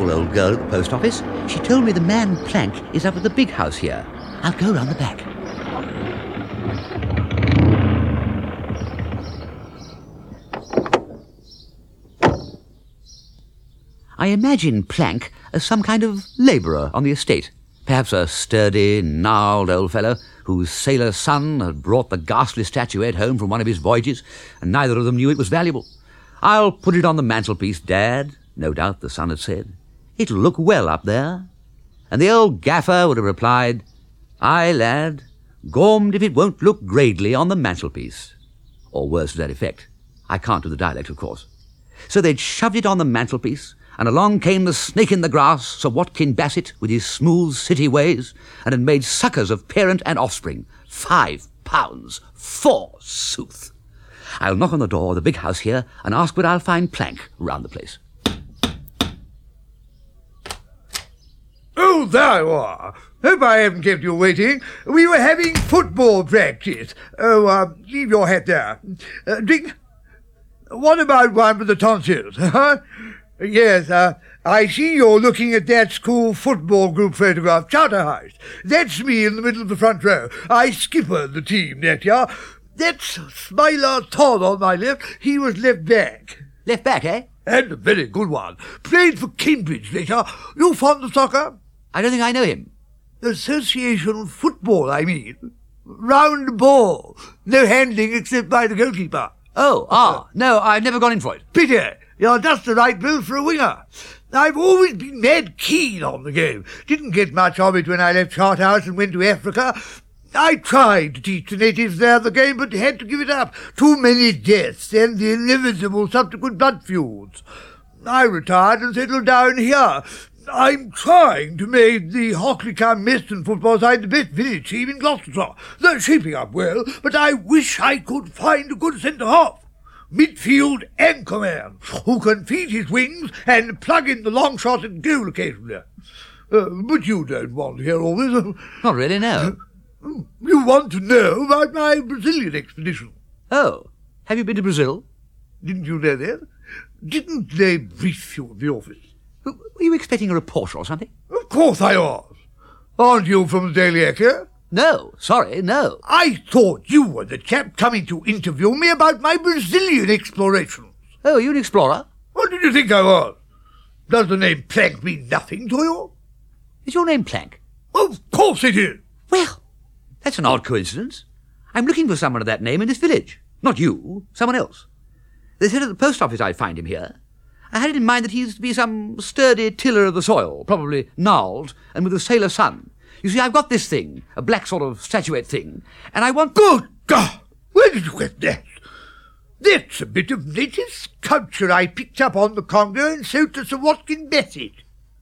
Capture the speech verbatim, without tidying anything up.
helpful old girl at the post office. She told me the man Plank is up at the big house here. I'll go round the back. I imagine Plank as some kind of labourer on the estate. Perhaps a sturdy, gnarled old fellow whose sailor son had brought the ghastly statuette home from one of his voyages, and neither of them knew it was valuable. "I'll put it on the mantelpiece, Dad," no doubt the son had said. "It'll look well up there." And the old gaffer would have replied, "Aye, lad, gormed if it won't look gradely on the mantelpiece." Or words to that effect. I can't do the dialect, of course. So they'd shoved it on the mantelpiece, and along came the snake in the grass, Sir Watkin Bassett, with his smooth city ways, and had made suckers of parent and offspring. Five pounds, forsooth. I'll knock on the door of the big house here and ask where I'll find Plank round the place. Oh, there you are. Hope I haven't kept you waiting. We were having football practice. Oh, uh, leave your hat there. Uh, drink. What about one for the tonsils, huh? Yes, uh, I see you're looking at that school football group photograph, Charterhouse. That's me in the middle of the front row. I skippered the team that year. That's Smiler Todd on my left. He was left back. Left back, eh? And a very good one. Played for Cambridge later. You fond of soccer? I don't think I know him. Association football, I mean. Round ball. No handling except by the goalkeeper. Oh, ah, no, I've never gone in for it. Pity. You're just the right build for a winger. I've always been mad keen on the game. Didn't get much of it when I left Charterhouse and went to Africa. I tried to teach the natives there the game, but had to give it up. Too many deaths and the inevitable subsequent blood feuds. I retired and settled down here. I'm trying to make the Hockley-cum-Meston football side the best village team in Gloucestershire. They're shaping up well, but I wish I could find a good centre-half. Midfield anchorman, who can feed his wings and plug in the long shot and goal occasionally. Uh, but you don't want to hear all this. Not really, no. You want to know about my Brazilian expedition. Oh, have you been to Brazil? Didn't you know that? Didn't they brief you at the office? Were you expecting a reporter or something? Of course I was. Aren't you from the Daily Echo? No, sorry, no. I thought you were the chap coming to interview me about my Brazilian explorations. Oh, are you an explorer? What did you think I was? Does the name Plank mean nothing to you? Is your name Plank? Of course it is. Well, that's an odd coincidence. I'm looking for someone of that name in this village. Not you, someone else. They said at the post office I'd find him here. I had it in mind that he's to be some sturdy tiller of the soil, probably gnarled, and with a sailor son. You see, I've got this thing, a black sort of statuette thing, and I want... Good God! Where did you get that? That's a bit of native sculpture I picked up on the Congo and sold to Sir Watkin Bassett.